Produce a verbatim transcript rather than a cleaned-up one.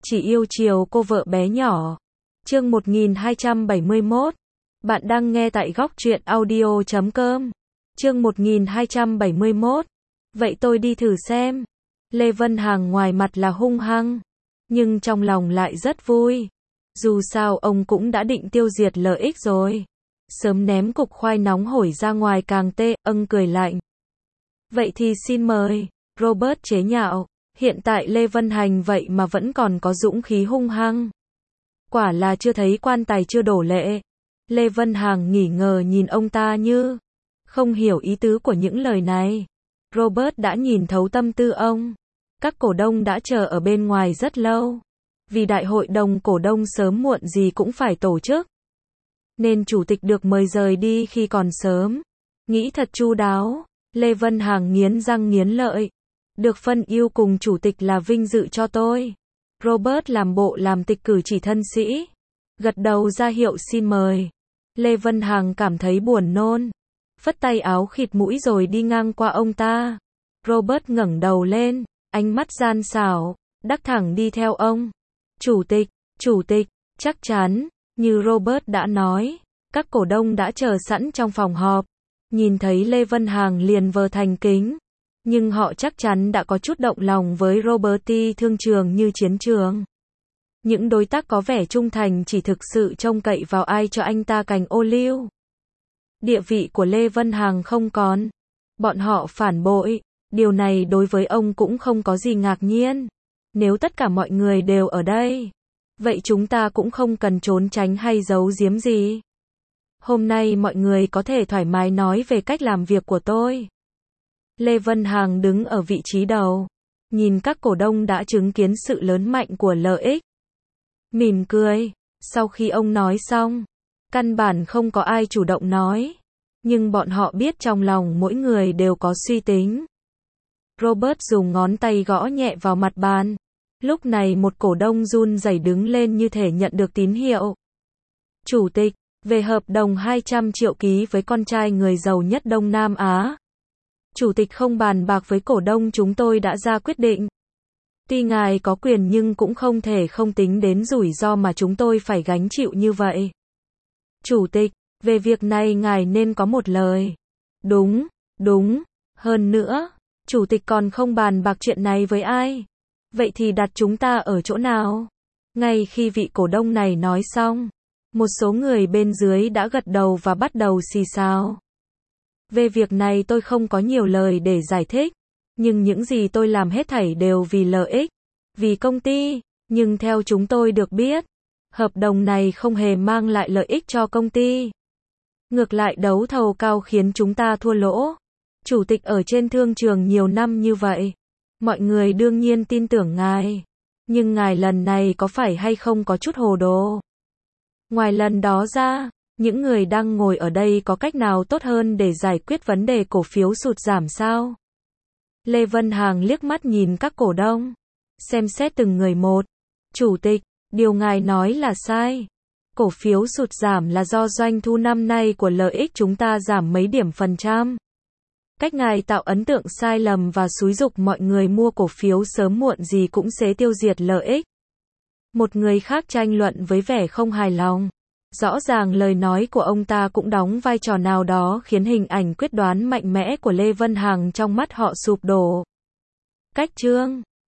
chỉ yêu chiều cô vợ bé nhỏ. Chương một nghìn hai trăm bảy mươi mốt. Bạn đang nghe tại góc truyện audio chấm com. Chương một nghìn hai trăm bảy mươi mốt. Vậy tôi đi thử xem. Lê Vân Hằng ngoài mặt là hung hăng, nhưng trong lòng lại rất vui. Dù sao ông cũng đã định tiêu diệt lợi ích rồi. Sớm ném cục khoai nóng hổi ra ngoài càng tê, âng cười lạnh. Vậy thì xin mời. Robert chế nhạo. Hiện tại Lê Vân Hành vậy mà vẫn còn có dũng khí hung hăng. Quả là chưa thấy quan tài chưa đổ lệ. Lê Vân Hằng nghỉ ngờ nhìn ông ta như không hiểu ý tứ của những lời này. Robert đã nhìn thấu tâm tư ông. Các cổ đông đã chờ ở bên ngoài rất lâu. Vì đại hội đồng cổ đông sớm muộn gì cũng phải tổ chức, nên chủ tịch được mời rời đi khi còn sớm. Nghĩ thật chu đáo, Lê Vân Hằng nghiến răng nghiến lợi. Được phân ưu cùng chủ tịch là vinh dự cho tôi. Robert làm bộ làm tịch cử chỉ thân sĩ. Gật đầu ra hiệu xin mời. Lê Vân Hằng cảm thấy buồn nôn. Phất tay áo khịt mũi rồi đi ngang qua ông ta. Robert ngẩng đầu lên, ánh mắt gian xảo, đắc thẳng đi theo ông. Chủ tịch, chủ tịch, chắc chắn, như Robert đã nói, các cổ đông đã chờ sẵn trong phòng họp. Nhìn thấy Lê Vân Hằng liền vờ thành kính. Nhưng họ chắc chắn đã có chút động lòng với Roberti thương trường như chiến trường. Những đối tác có vẻ trung thành chỉ thực sự trông cậy vào ai cho anh ta cành ô liu. Địa vị của Lê Vân Hằng không còn. Bọn họ phản bội. Điều này đối với ông cũng không có gì ngạc nhiên. Nếu tất cả mọi người đều ở đây, vậy chúng ta cũng không cần trốn tránh hay giấu giếm gì. Hôm nay mọi người có thể thoải mái nói về cách làm việc của tôi. Lê Vân Hằng đứng ở vị trí đầu, nhìn các cổ đông đã chứng kiến sự lớn mạnh của lợi ích. Mỉm cười, sau khi ông nói xong, căn bản không có ai chủ động nói, nhưng bọn họ biết trong lòng mỗi người đều có suy tính. Robert dùng ngón tay gõ nhẹ vào mặt bàn. Lúc này một cổ đông run rẩy đứng lên như thể nhận được tín hiệu. Chủ tịch, về hợp đồng hai trăm triệu ký với con trai người giàu nhất Đông Nam Á. Chủ tịch không bàn bạc với cổ đông, chúng tôi đã ra quyết định. Tuy ngài có quyền nhưng cũng không thể không tính đến rủi ro mà chúng tôi phải gánh chịu như vậy. Chủ tịch, về việc này ngài nên có một lời. Đúng, đúng, hơn nữa, chủ tịch còn không bàn bạc chuyện này với ai. Vậy thì đặt chúng ta ở chỗ nào? Ngay khi vị cổ đông này nói xong, một số người bên dưới đã gật đầu và bắt đầu xì xào. Về việc này tôi không có nhiều lời để giải thích, nhưng những gì tôi làm hết thảy đều vì lợi ích, vì công ty, nhưng theo chúng tôi được biết, hợp đồng này không hề mang lại lợi ích cho công ty. Ngược lại đấu thầu cao khiến chúng ta thua lỗ. Chủ tịch ở trên thương trường nhiều năm như vậy, mọi người đương nhiên tin tưởng ngài, nhưng ngài lần này có phải hay không có chút hồ đồ? Ngoài lần đó ra, những người đang ngồi ở đây có cách nào tốt hơn để giải quyết vấn đề cổ phiếu sụt giảm sao? Lê Vân Hằng liếc mắt nhìn các cổ đông, xem xét từng người một. Chủ tịch, điều ngài nói là sai. Cổ phiếu sụt giảm là do doanh thu năm nay của lợi ích chúng ta giảm mấy điểm phần trăm. Cách ngài tạo ấn tượng sai lầm và xúi giục mọi người mua cổ phiếu sớm muộn gì cũng sẽ tiêu diệt lợi ích. Một người khác tranh luận với vẻ không hài lòng. Rõ ràng lời nói của ông ta cũng đóng vai trò nào đó khiến hình ảnh quyết đoán mạnh mẽ của Lê Vân Hằng trong mắt họ sụp đổ. Cách chương